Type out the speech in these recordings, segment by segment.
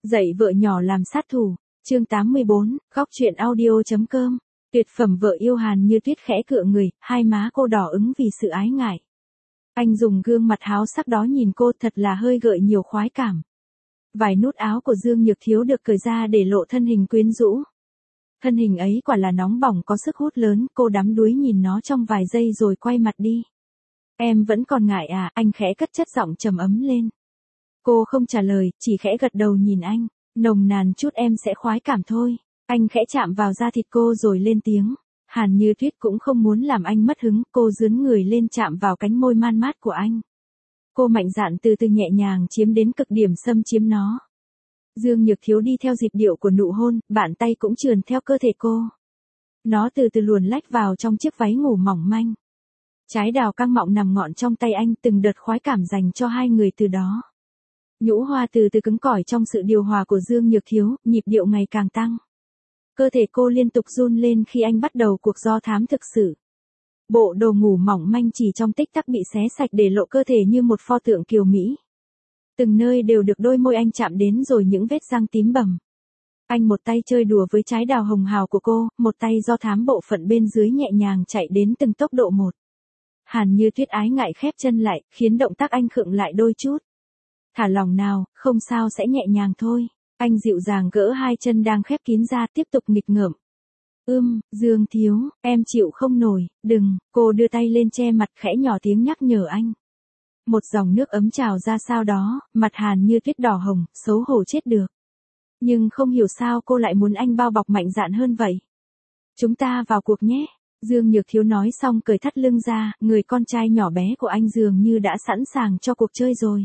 Dạy vợ nhỏ làm sát thủ, chương 84, góc truyện audio.com. Tuyệt phẩm vợ yêu Hàn Như Tuyết khẽ cựa người, hai má cô đỏ ứng vì sự ái ngại. Anh dùng gương mặt háo sắc đó nhìn cô thật là hơi gợi nhiều khoái cảm. Vài nút áo của Dương Nhược Thiếu được cởi ra để lộ thân hình quyến rũ. Thân hình ấy quả là nóng bỏng có sức hút lớn, cô đắm đuối nhìn nó trong vài giây rồi quay mặt đi. Em vẫn còn ngại à, anh khẽ cất chất giọng trầm ấm lên. Cô không trả lời, chỉ khẽ gật đầu nhìn anh, nồng nàn chút em sẽ khoái cảm thôi. Anh khẽ chạm vào da thịt cô rồi lên tiếng. Hàn Như Tuyết cũng không muốn làm anh mất hứng, cô dướn người lên chạm vào cánh môi man mát của anh. Cô mạnh dạn từ từ nhẹ nhàng chiếm đến cực điểm xâm chiếm nó. Dương Nhược Thiếu đi theo nhịp điệu của nụ hôn, bàn tay cũng trườn theo cơ thể cô. Nó từ từ luồn lách vào trong chiếc váy ngủ mỏng manh. Trái đào căng mọng nằm ngọn trong tay anh, từng đợt khoái cảm dành cho hai người từ đó. Nhũ hoa từ từ cứng cỏi trong sự điều hòa của Dương Nhược Thiếu, nhịp điệu ngày càng tăng. Cơ thể cô liên tục run lên khi anh bắt đầu cuộc do thám thực sự. Bộ đồ ngủ mỏng manh chỉ trong tích tắc bị xé sạch để lộ cơ thể như một pho tượng kiều Mỹ. Từng nơi đều được đôi môi anh chạm đến rồi những vết răng tím bầm. Anh một tay chơi đùa với trái đào hồng hào của cô, một tay do thám bộ phận bên dưới nhẹ nhàng chạy đến từng tốc độ một. Hàn Như Tuyết ái ngại khép chân lại, khiến động tác anh khựng lại đôi chút. Thả lòng nào, không sao sẽ nhẹ nhàng thôi. Anh dịu dàng gỡ hai chân đang khép kín ra, tiếp tục nghịch ngợm. Dương Thiếu, em chịu không nổi, đừng, cô đưa tay lên che mặt khẽ nhỏ tiếng nhắc nhở anh. Một dòng nước ấm trào ra sau đó, mặt Hàn Như Tuyết đỏ hồng, xấu hổ chết được. Nhưng không hiểu sao cô lại muốn anh bao bọc mạnh dạn hơn vậy. Chúng ta vào cuộc nhé. Dương Nhược Thiếu nói xong cởi thắt lưng ra, người con trai nhỏ bé của anh dường như đã sẵn sàng cho cuộc chơi rồi.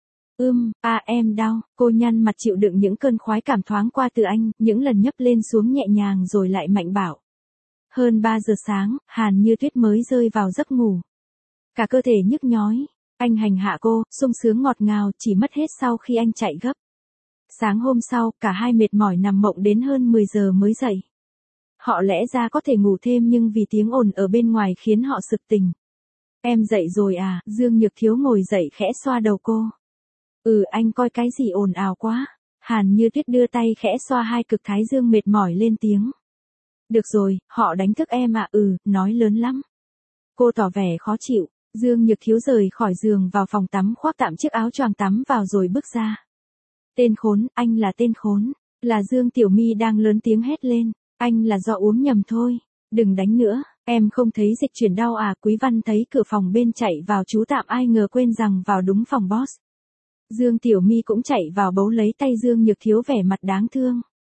Em đau, cô nhăn mặt chịu đựng những cơn khoái cảm thoáng qua từ anh, những lần nhấp lên xuống nhẹ nhàng rồi lại mạnh bạo. Hơn 3 giờ sáng, Hàn Như Tuyết mới rơi vào giấc ngủ. Cả cơ thể nhức nhói, anh hành hạ cô, sung sướng ngọt ngào chỉ mất hết sau khi anh chạy gấp. Sáng hôm sau, cả hai mệt mỏi nằm mộng đến hơn 10 giờ mới dậy. Họ lẽ ra có thể ngủ thêm nhưng vì tiếng ồn ở bên ngoài khiến họ sực tỉnh. Em dậy rồi à, Dương Nhược Thiếu ngồi dậy khẽ xoa đầu cô. Anh coi cái gì ồn ào quá. Hàn Như Tuyết đưa tay khẽ xoa hai cực thái dương mệt mỏi lên tiếng. Được rồi, họ đánh thức em à, nói lớn lắm. Cô tỏ vẻ khó chịu, Dương Nhược Thiếu rời khỏi giường vào phòng tắm khoác tạm chiếc áo choàng tắm vào rồi bước ra. Tên khốn, anh là tên khốn, là Dương Tiểu My đang lớn tiếng hét lên, anh là do uống nhầm thôi, đừng đánh nữa, em không thấy dịch chuyển đau à. Quý Văn thấy cửa phòng bên chạy vào trú tạm ai ngờ quên rằng vào đúng phòng boss. Dương Tiểu My cũng chạy vào bấu lấy tay Dương Nhược Thiếu vẻ mặt đáng thương.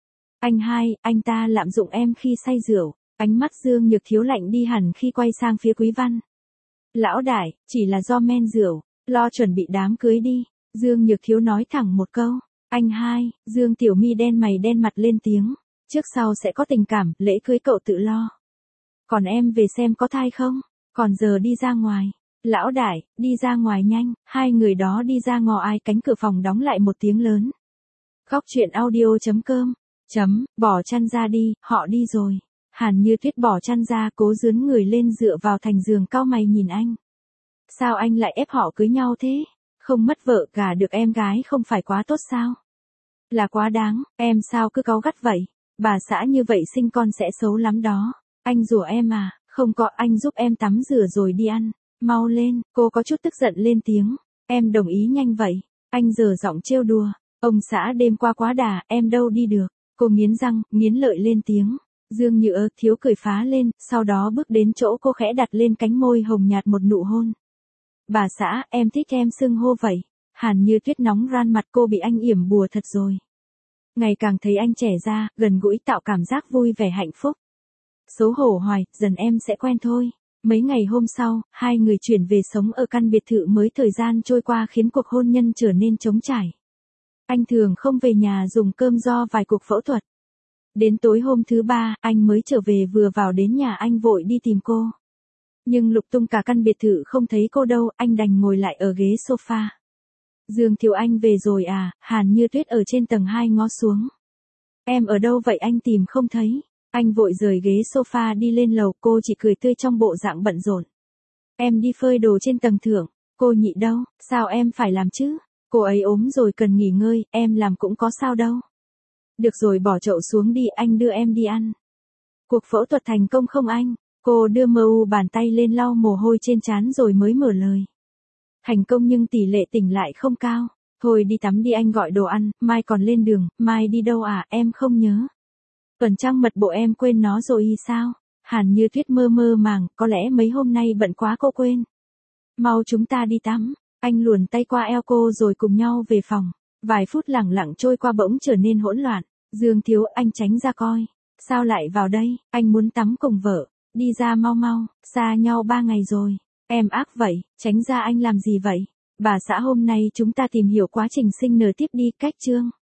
Anh ta lạm dụng em khi say rượu. Ánh mắt Dương Nhược Thiếu lạnh đi hẳn khi quay sang phía Quý Văn. Lão đại, chỉ là do men rượu, lo chuẩn bị đám cưới đi. Dương Nhược Thiếu nói thẳng một câu. Dương Tiểu My đen mày đen mặt lên tiếng. Trước sau sẽ có tình cảm, lễ cưới cậu tự lo. Còn em về xem có thai không? Còn giờ đi ra ngoài. Lão đại, đi ra ngoài nhanh. Hai người đó đi ra ngò ai cánh cửa phòng đóng lại một tiếng lớn. Góc truyện audio.com. Bỏ chăn ra đi, họ đi rồi. Hàn Như Tuyết bỏ chăn ra, cố dướn người lên dựa vào thành giường cau mày nhìn anh. Sao anh lại ép họ cưới nhau thế? Không mất vợ gả được em gái không phải quá tốt sao? Là quá đáng, em sao cứ cáu gắt vậy? Bà xã như vậy sinh con sẽ xấu lắm đó. Anh rủa em à? Không có, anh giúp em tắm rửa rồi đi ăn. Mau lên, cô có chút tức giận lên tiếng. Em đồng ý nhanh vậy. Anh giở giọng trêu đùa. Ông xã đêm qua quá đà, em đâu đi được. Cô nghiến răng, nghiến lợi lên tiếng. Dương Nhược Thiếu cười phá lên, sau đó bước đến chỗ cô khẽ đặt lên cánh môi hồng nhạt một nụ hôn. Bà xã, em thích em xưng hô vậy. Hàn Như Tuyết nóng ran mặt, cô bị anh yểm bùa thật rồi. Ngày càng thấy anh trẻ ra, gần gũi tạo cảm giác vui vẻ hạnh phúc. Xấu hổ hoài, dần em sẽ quen thôi. Mấy ngày hôm sau, hai người chuyển về sống ở căn biệt thự mới. Thời gian trôi qua khiến cuộc hôn nhân trở nên trống trải. Anh thường không về nhà dùng cơm do vài cuộc phẫu thuật. Đến tối hôm thứ 3, anh mới trở về, vừa vào đến nhà anh vội đi tìm cô. Nhưng lục tung cả căn biệt thự không thấy cô đâu, anh đành ngồi lại ở ghế sofa. Dương Thiếu anh về rồi à? Hàn Như Tuyết ở trên tầng 2 ngó xuống. Em ở đâu vậy, anh tìm không thấy. Anh vội rời ghế sofa đi lên lầu, cô chỉ cười tươi trong bộ dạng bận rộn. Em đi phơi đồ trên tầng thượng. Cô nhị đâu, sao em phải làm chứ? Cô ấy ốm rồi cần nghỉ ngơi, em làm cũng có sao đâu. Được rồi bỏ chậu xuống đi, anh đưa em đi ăn. Cuộc phẫu thuật thành công không anh? Cô đưa mờ u bàn tay lên lau mồ hôi trên trán rồi mới mở lời. Thành công nhưng tỷ lệ tỉnh lại không cao. Thôi đi tắm đi, anh gọi đồ ăn, mai còn lên đường. Mai đi đâu à, em không nhớ. Tuần trăng mật bộ em quên nó rồi y sao? Hàn Như Tuyết mơ mơ màng, có lẽ mấy hôm nay bận quá cô quên. Mau chúng ta đi tắm. Anh luồn tay qua eo cô rồi cùng nhau về phòng. Vài phút lẳng lặng trôi qua bỗng trở nên hỗn loạn. Dương Thiếu, anh tránh ra coi. Sao lại vào đây? Anh muốn tắm cùng vợ. Đi ra mau mau, xa nhau 3 ngày rồi. Em ác vậy, tránh ra anh làm gì vậy? Bà xã hôm nay chúng ta tìm hiểu quá trình sinh nở tiếp đi, cách chương.